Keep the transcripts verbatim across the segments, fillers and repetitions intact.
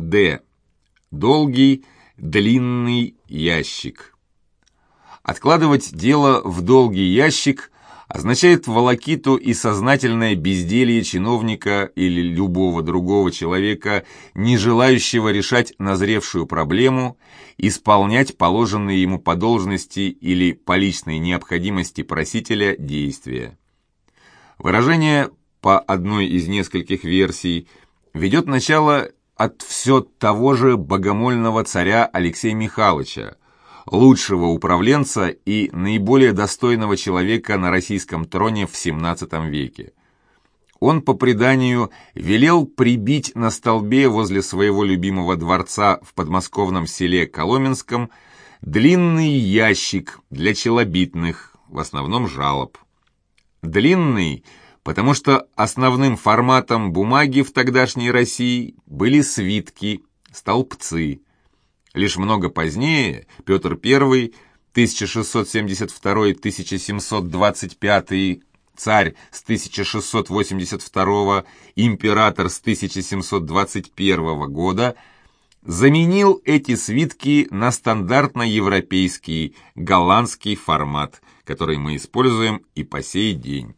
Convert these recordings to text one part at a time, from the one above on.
Д. Долгий, длинный ящик. Откладывать дело в долгий ящик означает волокиту и сознательное безделье чиновника или любого другого человека, не желающего решать назревшую проблему, исполнять положенные ему по должности или по личной необходимости просителя действия. Выражение по одной из нескольких версий ведет начало от все того же богомольного царя Алексея Михайловича, лучшего управленца и наиболее достойного человека на российском троне в семнадцатом веке. Он, по преданию, велел прибить на столбе возле своего любимого дворца в подмосковном селе Коломенском длинный ящик для челобитных, в основном жалоб. Длинный, потому что основным форматом бумаги в тогдашней России были свитки, столбцы. Лишь много позднее Петр Первый, тысяча шестьсот семьдесят второй — тысяча семьсот двадцать пятый, царь с тысяча шестьсот восемьдесят второго, император с тысяча семьсот двадцать первого года, заменил эти свитки на стандартно-европейский голландский формат, который мы используем и по сей день.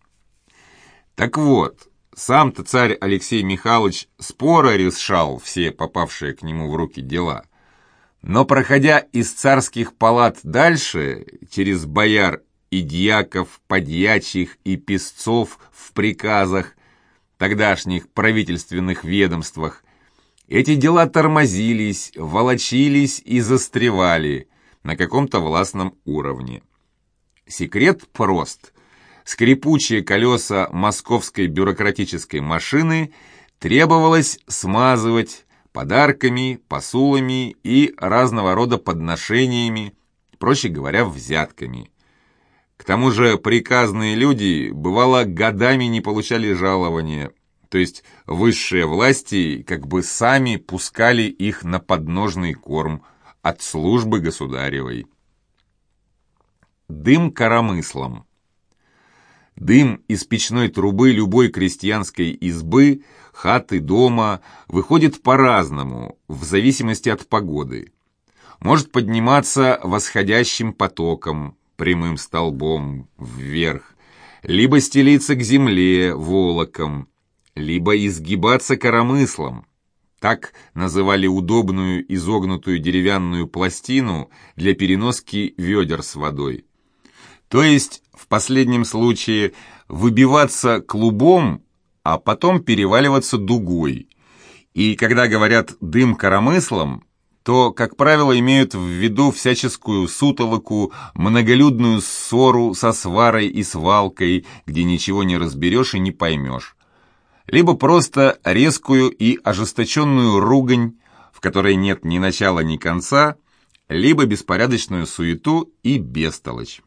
Так вот, сам-то царь Алексей Михайлович споро решал все попавшие к нему в руки дела. Но, проходя из царских палат дальше, через бояр и дьяков, подьячих и писцов в приказах, тогдашних правительственных ведомствах, эти дела тормозились, волочились и застревали на каком-то властном уровне. Секрет прост. Скрипучие колеса московской бюрократической машины требовалось смазывать подарками, посулами и разного рода подношениями, проще говоря, взятками. К тому же приказные люди, бывало, годами не получали жалования, то есть высшие власти как бы сами пускали их на подножный корм от службы государевой. Дым коромыслом. Дым из печной трубы любой крестьянской избы, хаты, дома выходит по-разному, в зависимости от погоды. Может подниматься восходящим потоком, прямым столбом вверх, либо стелиться к земле волоком, либо изгибаться коромыслом. Так называли удобную изогнутую деревянную пластину для переноски ведер с водой. То есть, в последнем случае, выбиваться клубом, а потом переваливаться дугой. И когда говорят «дым коромыслом», то, как правило, имеют в виду всяческую сутолоку, многолюдную ссору со сварой и свалкой, где ничего не разберешь и не поймешь. Либо просто резкую и ожесточенную ругань, в которой нет ни начала, ни конца, либо беспорядочную суету и бестолочь.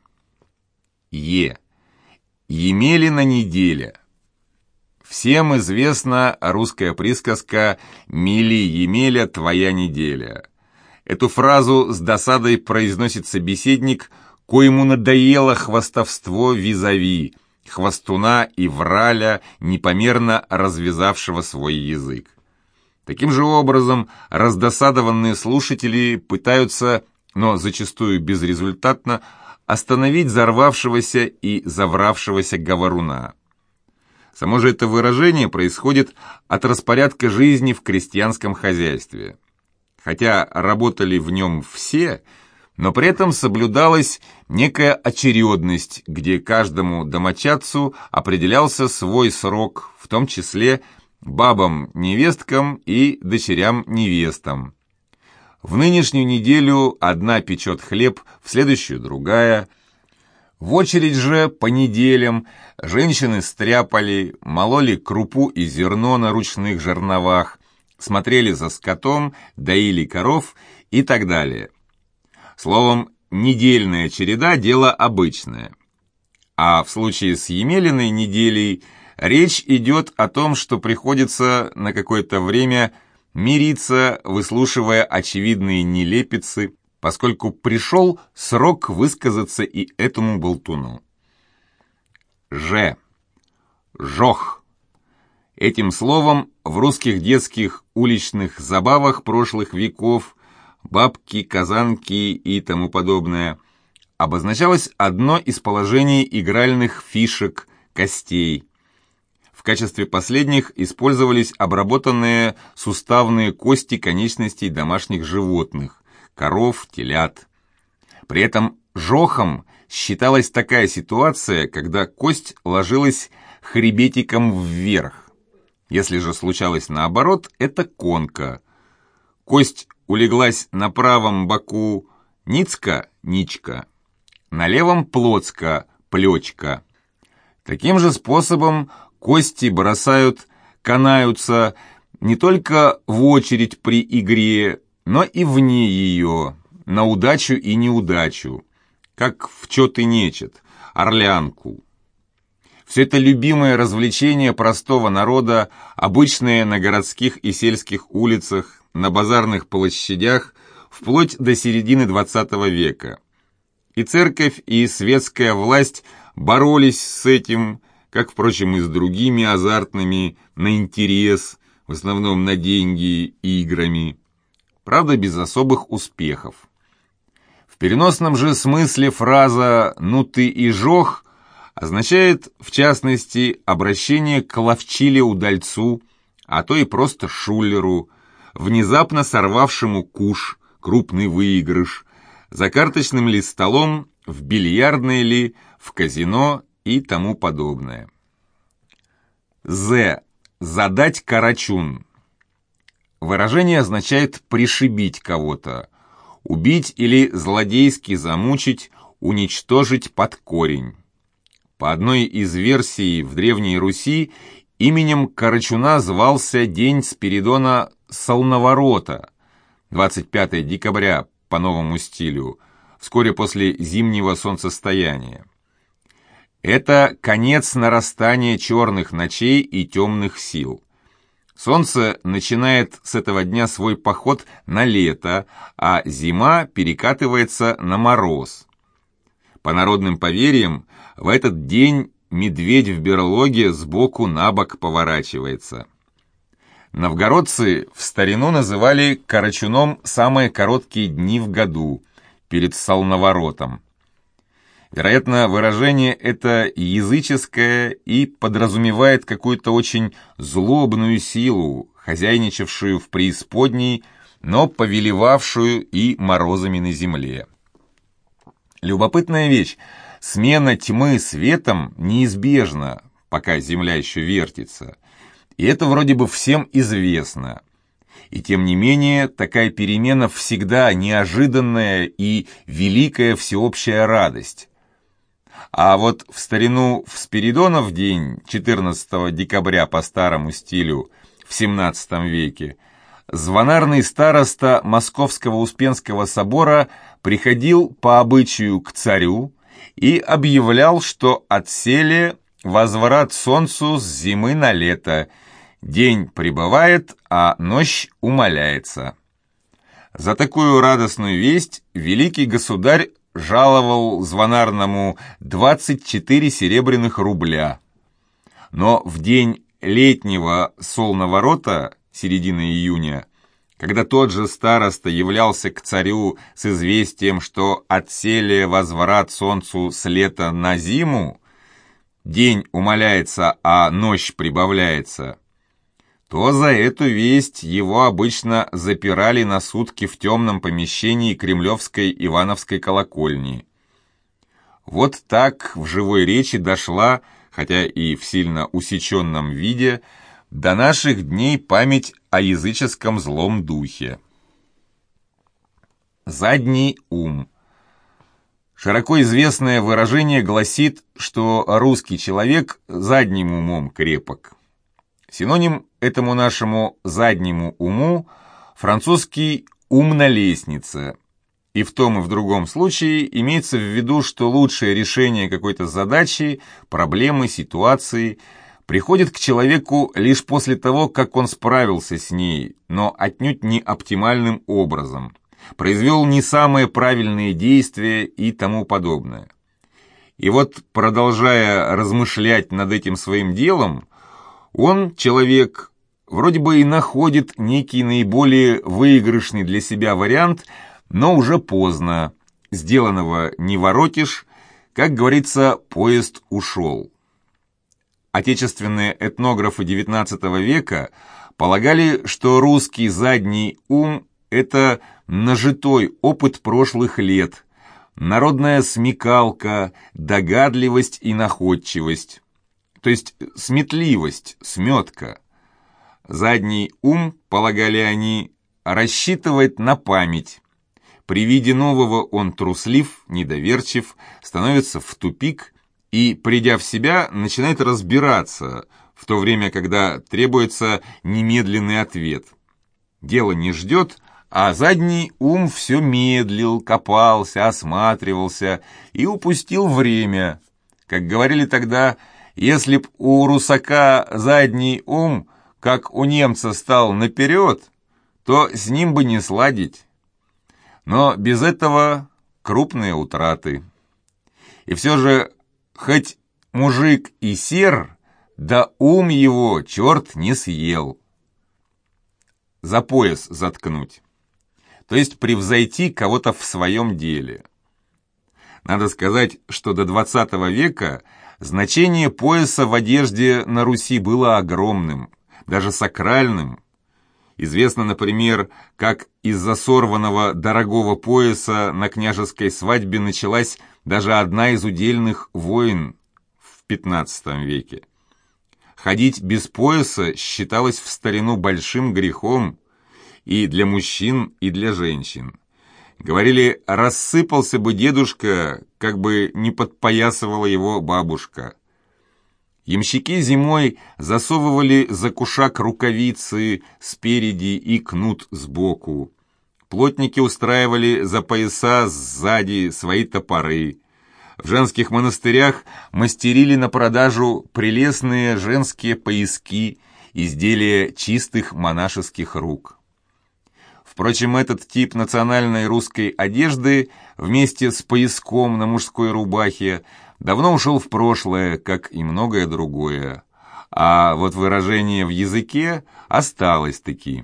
Е. Емелина неделя. Всем известна русская присказка «Мели, Емеля, твоя неделя». Эту фразу с досадой произносит собеседник, коему надоело хвастовство визави, хвастуна и враля, непомерно развязавшего свой язык. Таким же образом, раздосадованные слушатели пытаются, но зачастую безрезультатно, остановить взорвавшегося и завравшегося говоруна. Само же это выражение происходит от распорядка жизни в крестьянском хозяйстве. Хотя работали в нем все, но при этом соблюдалась некая очередность, где каждому домочадцу определялся свой срок, в том числе бабам-невесткам и дочерям-невестам. В нынешнюю неделю одна печет хлеб, в следующую другая. В очередь же по неделям женщины стряпали, мололи крупу и зерно на ручных жерновах, смотрели за скотом, доили коров и так далее. Словом, недельная череда – дело обычное. А в случае с Емелиной неделей речь идет о том, что приходится на какое-то время мириться, выслушивая очевидные нелепицы, поскольку пришел срок высказаться и этому болтуну. Ж. Жох. Этим словом в русских детских уличных забавах прошлых веков, бабки, казанки и тому подобное, обозначалось одно из положений игральных фишек костей. В качестве последних использовались обработанные суставные кости конечностей домашних животных – коров, телят. При этом жохом считалась такая ситуация, когда кость ложилась хребетиком вверх. Если же случалось наоборот, это конка. Кость улеглась на правом боку ницка, ничка, на левом плоцка, плечка. Таким же способом кости бросают, канаются не только в очередь при игре, но и вне ее, на удачу и неудачу, как в чет и нечет, орлянку. Все это любимое развлечение простого народа, обычное на городских и сельских улицах, на базарных площадях, вплоть до середины двадцатого века. И церковь, и светская власть боролись с этим, как, впрочем, и с другими азартными, на интерес, в основном на деньги, играми. Правда, без особых успехов. В переносном же смысле фраза «ну ты и жох» означает, в частности, обращение к ловчиле-удальцу, а то и просто шулеру, внезапно сорвавшему куш, крупный выигрыш, за карточным ли столом, в бильярдной ли, в казино и тому подобное. З. Задать карачун. Выражение означает пришибить кого-то, убить или злодейски замучить, уничтожить под корень. По одной из версий в Древней Руси именем Карачуна звался день Спиридона Солноворота, двадцать пятое декабря по новому стилю, вскоре после зимнего солнцестояния. Это конец нарастания черных ночей и темных сил. Солнце начинает с этого дня свой поход на лето, а зима перекатывается на мороз. По народным поверьям, в этот день медведь в берлоге сбоку на бок поворачивается. Новгородцы в старину называли Карачуном самые короткие дни в году, перед Солноворотом. Вероятно, выражение это языческое и подразумевает какую-то очень злобную силу, хозяйничавшую в преисподней, но повелевавшую и морозами на земле. Любопытная вещь. Смена тьмы светом неизбежна, пока земля еще вертится. И это вроде бы всем известно. И тем не менее, такая перемена всегда неожиданная и великая всеобщая радость. А вот в старину в Спиридонов день, четырнадцатого декабря по старому стилю, в семнадцатом веке, звонарный староста Московского Успенского собора приходил по обычаю к царю и объявлял, что отселе возврат солнцу с зимы на лето, день прибывает, а ночь умаляется. За такую радостную весть великий государь жаловал звонарному двадцать четыре серебряных рубля. Но в день летнего Солноворота, середины июня, когда тот же староста являлся к царю с известием, что отселе возврат солнцу с лета на зиму, день умаляется, а ночь прибавляется, то за эту весть его обычно запирали на сутки в темном помещении Кремлевской Ивановской колокольни. Вот так в живой речи дошла, хотя и в сильно усеченном виде, до наших дней память о языческом злом духе. Задний ум. Широко известное выражение гласит, что русский человек задним умом крепок. Синоним этому нашему заднему уму французский «ум на лестнице». И в том и в другом случае имеется в виду, что лучшее решение какой-то задачи, проблемы, ситуации приходит к человеку лишь после того, как он справился с ней, но отнюдь не оптимальным образом, произвел не самые правильные действия и тому подобное. И вот, продолжая размышлять над этим своим делом, Он, человек, вроде бы и находит некий наиболее выигрышный для себя вариант, но уже поздно. Сделанного не воротишь, как говорится, поезд ушел. Отечественные этнографы девятнадцатого века полагали, что русский задний ум – это нажитой опыт прошлых лет, народная смекалка, догадливость и находчивость, то есть сметливость, сметка. Задний ум, полагали они, рассчитывает на память. При виде нового он труслив, недоверчив, становится в тупик и, придя в себя, начинает разбираться, в то время, когда требуется немедленный ответ. Дело не ждет, а задний ум все медлил, копался, осматривался и упустил время. Как говорили тогда, если б у русака задний ум, как у немца, стал наперед, то с ним бы не сладить. Но без этого крупные утраты. И все же, хоть мужик и сер, да ум его черт не съел. За пояс заткнуть. То есть превзойти кого-то в своем деле. Надо сказать, что до двадцатого века значение пояса в одежде на Руси было огромным, даже сакральным. Известно, например, как из-за сорванного дорогого пояса на княжеской свадьбе началась даже одна из удельных войн в пятнадцатом веке. Ходить без пояса считалось в старину большим грехом и для мужчин, и для женщин. Говорили, рассыпался бы дедушка, как бы не подпоясывала его бабушка. Ямщики зимой засовывали за кушак рукавицы спереди и кнут сбоку. Плотники устраивали за пояса сзади свои топоры. В женских монастырях мастерили на продажу прелестные женские пояски, изделия чистых монашеских рук. Впрочем, этот тип национальной русской одежды вместе с пояском на мужской рубахе давно ушел в прошлое, как и многое другое, а вот выражение в языке осталось-таки.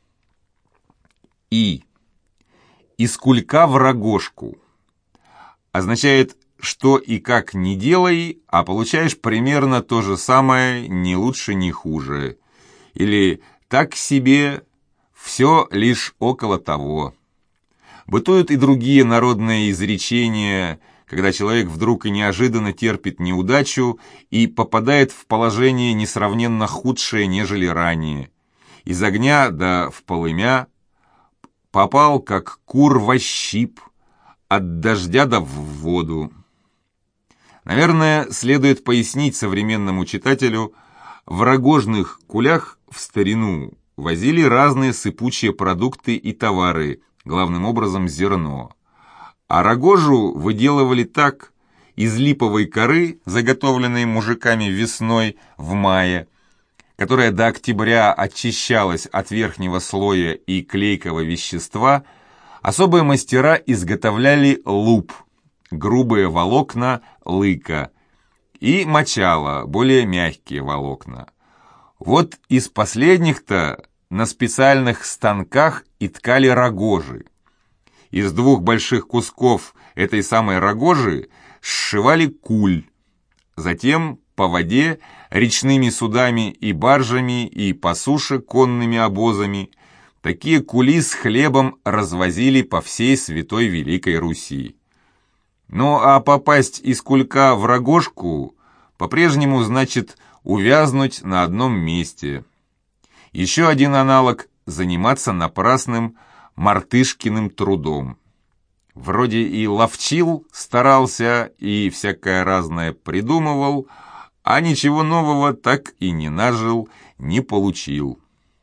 И. Из кулька в рогожку означает, что и как не делай, а получаешь примерно то же самое, ни лучше, ни хуже. Или так себе, все лишь около того. Бытуют и другие народные изречения, когда человек вдруг и неожиданно терпит неудачу и попадает в положение несравненно худшее, нежели ранее. Из огня да в полымя, попал, как кур во щип, от дождя да в воду. Наверное, следует пояснить современному читателю, в рогожных кулях в старину возили разные сыпучие продукты и товары, главным образом зерно. А рогожу выделывали так: из липовой коры, заготовленной мужиками весной в мае, которая до октября очищалась от верхнего слоя и клейкого вещества, особые мастера изготовляли луп, грубые волокна лыка, и мочало, более мягкие волокна. Вот из последних-то на специальных станках и ткали рогожи. Из двух больших кусков этой самой рогожи сшивали куль. Затем по воде, речными судами и баржами, и по суше конными обозами такие кули с хлебом развозили по всей святой Великой Руси. Ну а попасть из кулька в рогожку по-прежнему значит увязнуть на одном месте. Еще один аналог – заниматься напрасным мартышкиным трудом. Вроде и ловчил, старался, и всякое разное придумывал, а ничего нового так и не нажил, не получил.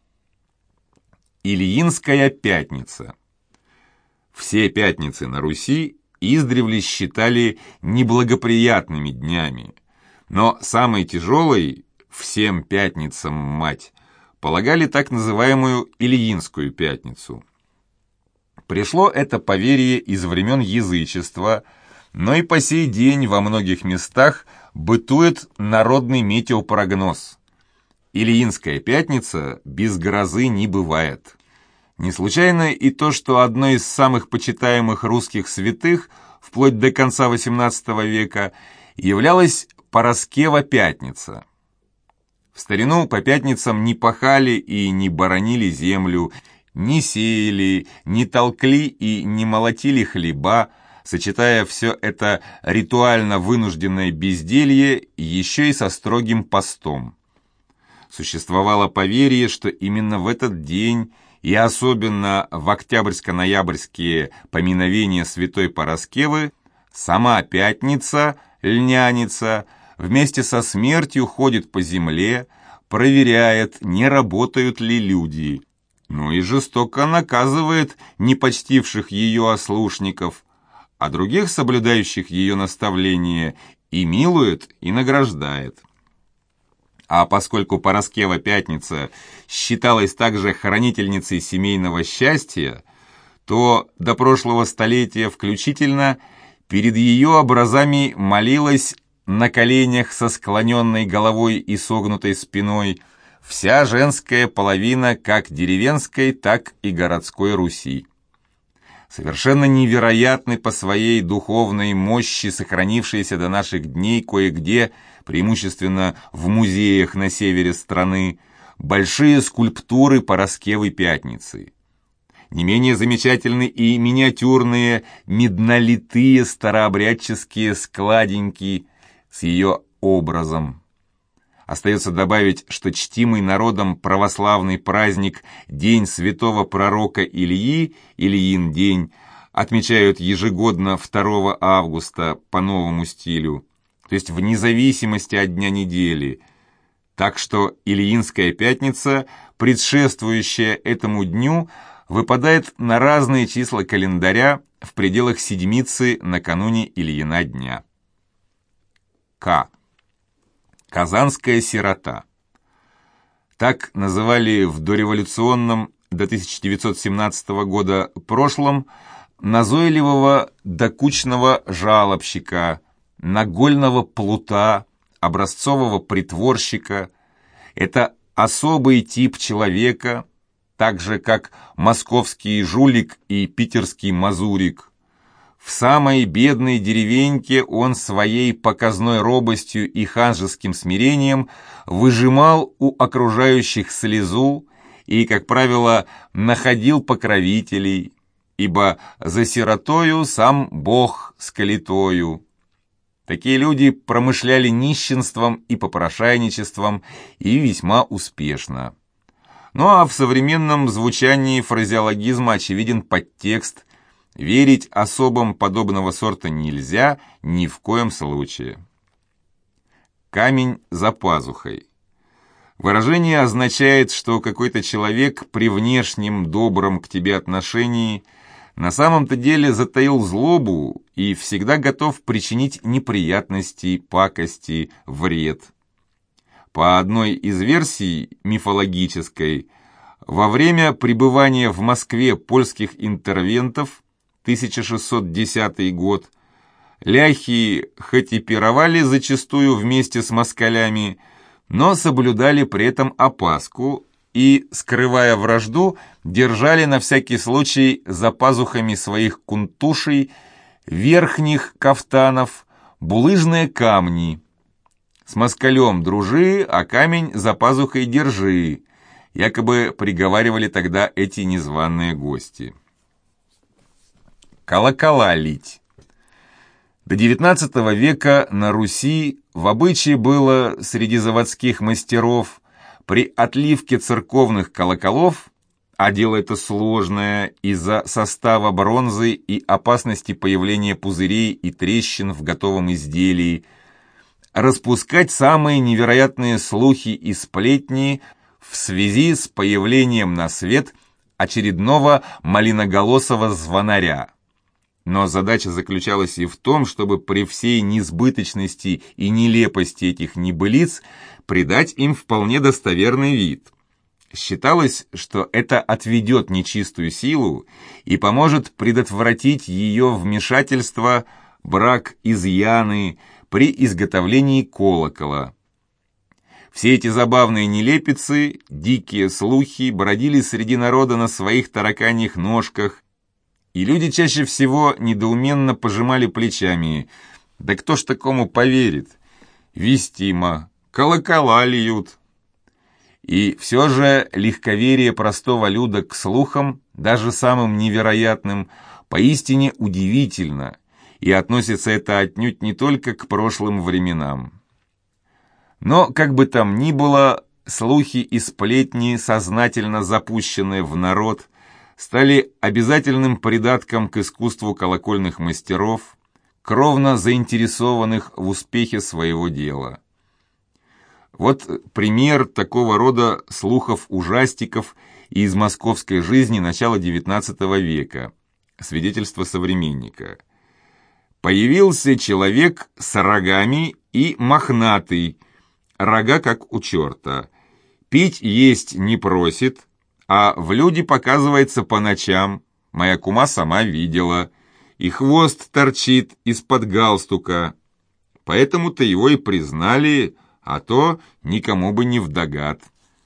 Ильинская пятница. Все пятницы на Руси издревле считали неблагоприятными днями, но самой тяжелой, всем пятницам мать, полагали так называемую Ильинскую пятницу. Пришло это поверье из времен язычества, но и по сей день во многих местах бытует народный метеопрогноз. Ильинская пятница без грозы не бывает. Не случайно и то, что одной из самых почитаемых русских святых вплоть до конца восемнадцатого века являлась Параскева Пятница. В старину по пятницам не пахали и не боронили землю, не сеяли, не толкли и не молотили хлеба, сочетая все это ритуально вынужденное безделье еще и со строгим постом. Существовало поверье, что именно в этот день и особенно в октябрьско-ноябрьские поминовения святой Параскевы сама пятница, льняница, вместе со смертью ходит по земле, проверяет, не работают ли люди, ну и жестоко наказывает непочтивших ее ослушников, а других, соблюдающих ее наставления, и милует, и награждает. А поскольку Параскева Пятница считалась также хранительницей семейного счастья, то до прошлого столетия включительно перед ее образами молилась на коленях со склоненной головой и согнутой спиной вся женская половина как деревенской, так и городской Руси. Совершенно невероятны по своей духовной мощи сохранившиеся до наших дней кое-где, преимущественно в музеях на севере страны, большие скульптуры Параскевы Пятницы. Не менее замечательны и миниатюрные меднолитые старообрядческие складеньки с ее образом. Остается добавить, что чтимый народом православный праздник День святого пророка Ильи, Ильин день, отмечают ежегодно второго августа по новому стилю, то есть вне зависимости от дня недели. Так что Ильинская пятница, предшествующая этому дню, выпадает на разные числа календаря в пределах седмицы накануне Ильина дня. К. Казанская сирота. Так называли в дореволюционном до тысяча девятьсот семнадцатого года прошлом назойливого докучного жалобщика, нагольного плута, образцового притворщика. Это особый тип человека, так же как московский жулик и питерский мазурик. В самой бедной деревеньке он своей показной робостью и ханжеским смирением выжимал у окружающих слезу и, как правило, находил покровителей, ибо за сиротою сам Бог с калитою. Такие люди промышляли нищенством и попрошайничеством и весьма успешно. Ну а в современном звучании фразеологизма очевиден подтекст: верить особам подобного сорта нельзя ни в коем случае. Камень за пазухой. Выражение означает, что какой-то человек при внешнем добром к тебе отношении на самом-то деле затаил злобу и всегда готов причинить неприятности, пакости, вред. По одной из версий мифологической, во время пребывания в Москве польских интервентов тысяча шестьсот десятый год, ляхи хоть и пировали зачастую вместе с москалями, но соблюдали при этом опаску и, скрывая вражду, держали на всякий случай за пазухами своих кунтушей, верхних кафтанов, булыжные камни. С москалем дружи, а камень за пазухой держи, якобы приговаривали тогда эти незваные гости. Колокола лить. До девятнадцатого века на Руси в обычае было среди заводских мастеров при отливке церковных колоколов, а дело это сложное из-за состава бронзы и опасности появления пузырей и трещин в готовом изделии, распускать самые невероятные слухи и сплетни в связи с появлением на свет очередного малиноголосого звонаря. Но задача заключалась и в том, чтобы при всей несбыточности и нелепости этих небылиц придать им вполне достоверный вид. Считалось, что это отведет нечистую силу и поможет предотвратить ее вмешательство, брак, изъяны при изготовлении колокола. Все эти забавные нелепицы, дикие слухи бродили среди народа на своих тараканьих ножках, и люди чаще всего недоуменно пожимали плечами. Да кто ж такому поверит? Вестимо, колокола льют. И все же легковерие простого люда к слухам, даже самым невероятным, поистине удивительно, и относится это отнюдь не только к прошлым временам. Но, как бы там ни было, слухи и сплетни, сознательно запущенные в народ, стали обязательным придатком к искусству колокольных мастеров, кровно заинтересованных в успехе своего дела. Вот пример такого рода слухов-ужастиков из московской жизни начала девятнадцатого века. Свидетельство современника. Появился человек с рогами и мохнатый, рога как у черта. Пить есть не просит, а в люди показывается по ночам, моя кума сама видела, и хвост торчит из-под галстука. Поэтому-то его и признали, а то никому бы не вдогад.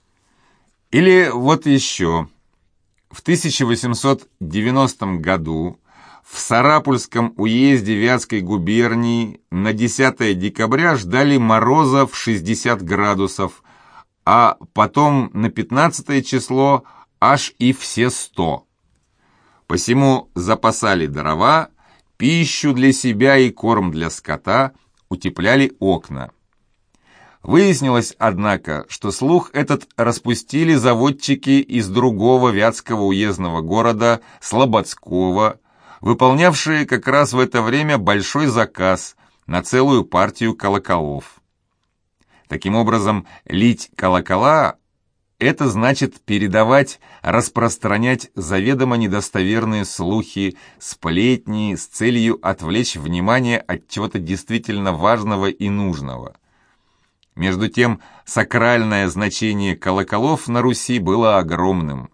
Или вот еще. В тысяча восемьсот девяностом году в Сарапульском уезде Вятской губернии на десятое декабря ждали мороза в шестьдесят градусов, а потом на пятнадцатое число аж и все сто. Посему запасали дрова, пищу для себя и корм для скота, утепляли окна. Выяснилось, однако, что слух этот распустили заводчики из другого вятского уездного города Слободского, выполнявшие как раз в это время большой заказ на целую партию колоколов. Таким образом, лить колокола – это значит передавать, распространять заведомо недостоверные слухи, сплетни с целью отвлечь внимание от чего-то действительно важного и нужного. Между тем, сакральное значение колоколов на Руси было огромным.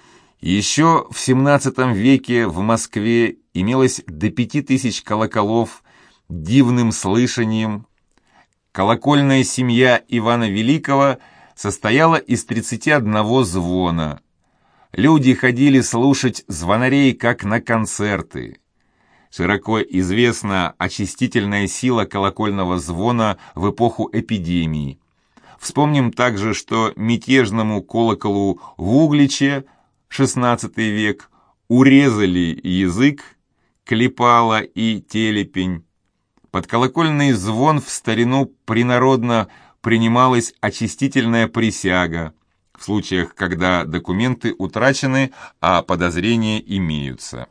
Еще в семнадцатом веке в Москве имелось до пяти тысяч колоколов дивным слышанием. Колокольная семья Ивана Великого состояла из тридцати одного звона. Люди ходили слушать звонарей как на концерты. Широко известна очистительная сила колокольного звона в эпоху эпидемии. Вспомним также, что мятежному колоколу в Угличе, шестнадцатый век, урезали язык, клепала и телепень. Под колокольный звон в старину принародно принималась очистительная присяга, в случаях, когда документы утрачены, а подозрения имеются.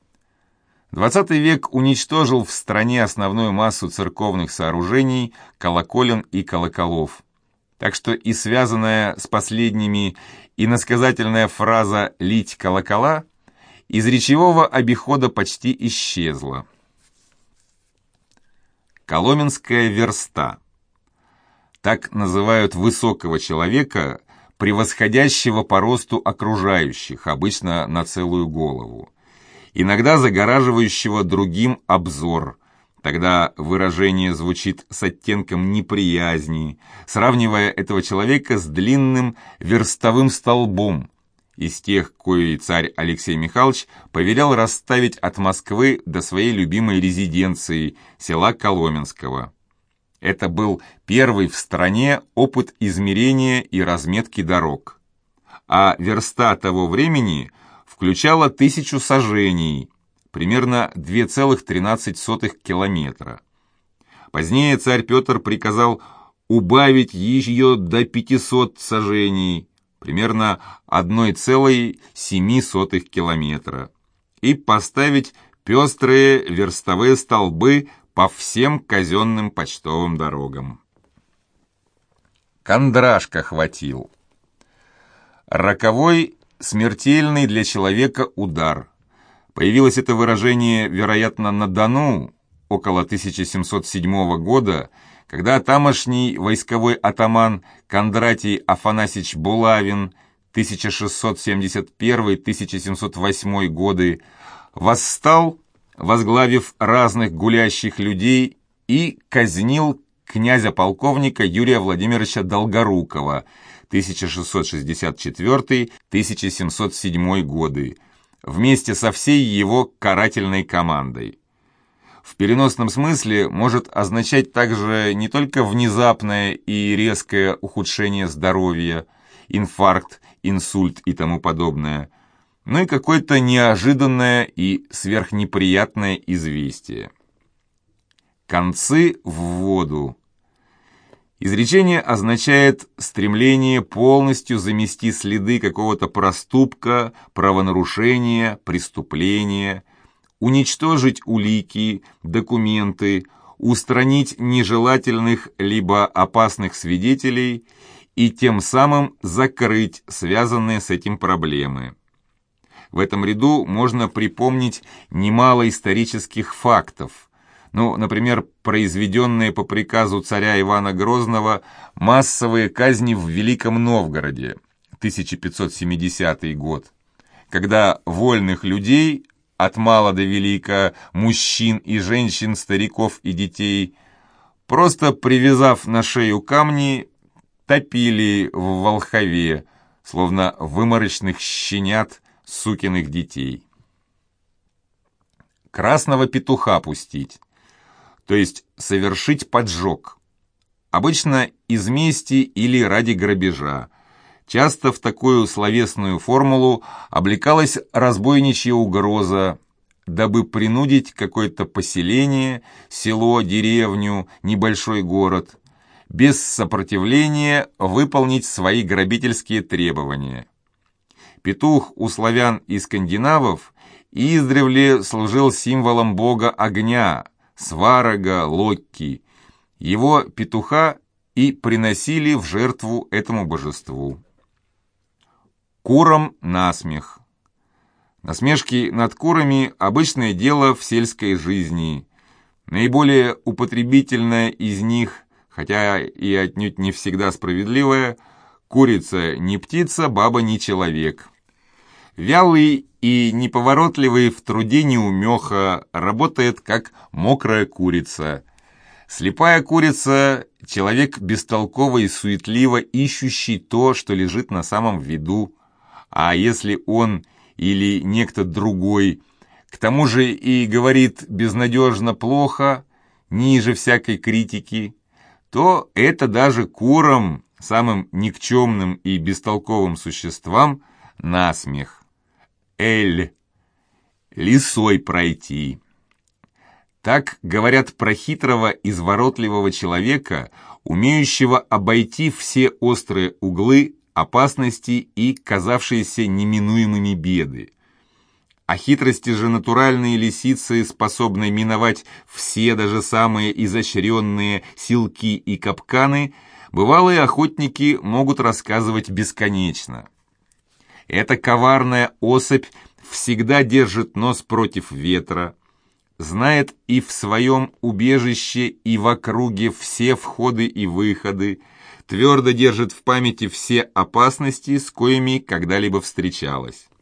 двадцатый век уничтожил в стране основную массу церковных сооружений, колоколен и колоколов. Так что и связанная с последними иносказательная фраза «лить колокола» из речевого обихода почти исчезла. Коломенская верста. Так называют высокого человека, превосходящего по росту окружающих, обычно на целую голову. Иногда загораживающего другим обзор. Тогда выражение звучит с оттенком неприязни, сравнивая этого человека с длинным верстовым столбом, из тех, кои царь Алексей Михайлович повелел расставить от Москвы до своей любимой резиденции, села Коломенского. Это был первый в стране опыт измерения и разметки дорог. А верста того времени включала тысячу саженей, примерно две целых тринадцать сотых километра. Позднее царь Петр приказал убавить ее до пятисот саженей, примерно одна целая семь десятых сотых километра, и поставить пестрые верстовые столбы по всем казенным почтовым дорогам. Кондрашка хватил. Роковой, смертельный для человека удар. Появилось это выражение, вероятно, на Дону около тысяча семьсот седьмого года, когда тамошний войсковой атаман Кондратий Афанасьич Булавин тысяча шестьсот семьдесят первый — тысяча семьсот восьмой годы восстал, возглавив разных гулящих людей, и казнил князя-полковника Юрия Владимировича Долгорукова, тысяча шестьсот шестьдесят четвёртый — тысяча семьсот седьмой годы, вместе со всей его карательной командой. В переносном смысле может означать также не только внезапное и резкое ухудшение здоровья, инфаркт, инсульт и тому подобное, но и какое-то неожиданное и сверхнеприятное известие. Концы в воду. Изречение означает стремление полностью замести следы какого-то проступка, правонарушения, преступления, уничтожить улики, документы, устранить нежелательных либо опасных свидетелей и тем самым закрыть связанные с этим проблемы. В этом ряду можно припомнить немало исторических фактов. Ну, например, произведенные по приказу царя Ивана Грозного массовые казни в Великом Новгороде, тысяча пятьсот семидесятый год, когда вольных людей, от мала до велика, мужчин и женщин, стариков и детей, просто привязав на шею камни, топили в Волхове, словно выморочных щенят, сукиных детей. Красного петуха пустить, то есть совершить поджог, обычно из мести или ради грабежа. Часто в такую словесную формулу облекалась разбойничья угроза, дабы принудить какое-то поселение, село, деревню, небольшой город, без сопротивления выполнить свои грабительские требования. Петух у славян и скандинавов издревле служил символом бога огня, Сварога, Локки. Его петуха и приносили в жертву этому божеству. Курам насмех. Насмешки над курами – обычное дело в сельской жизни. Наиболее употребительное из них, хотя и отнюдь не всегда справедливое, курица не птица, баба не человек. Вялый и неповоротливый в труде неумеха, работает как мокрая курица. Слепая курица – человек бестолково и суетливо ищущий то, что лежит на самом виду. А если он или некто другой, к тому же и говорит безнадежно плохо, ниже всякой критики, то это даже курам, самым никчемным и бестолковым существам, насмех. Эль. Лисой пройти. Так говорят про хитрого, изворотливого человека, умеющего обойти все острые углы, опасности и казавшиеся неминуемыми беды. О хитрости же натуральной лисицы, способной миновать все, даже самые изощренные силки и капканы, бывалые охотники могут рассказывать бесконечно. Эта коварная особь всегда держит нос против ветра, знает и в своем убежище, и в округе все входы и выходы, твердо держит в памяти все опасности, с коими когда-либо встречалась.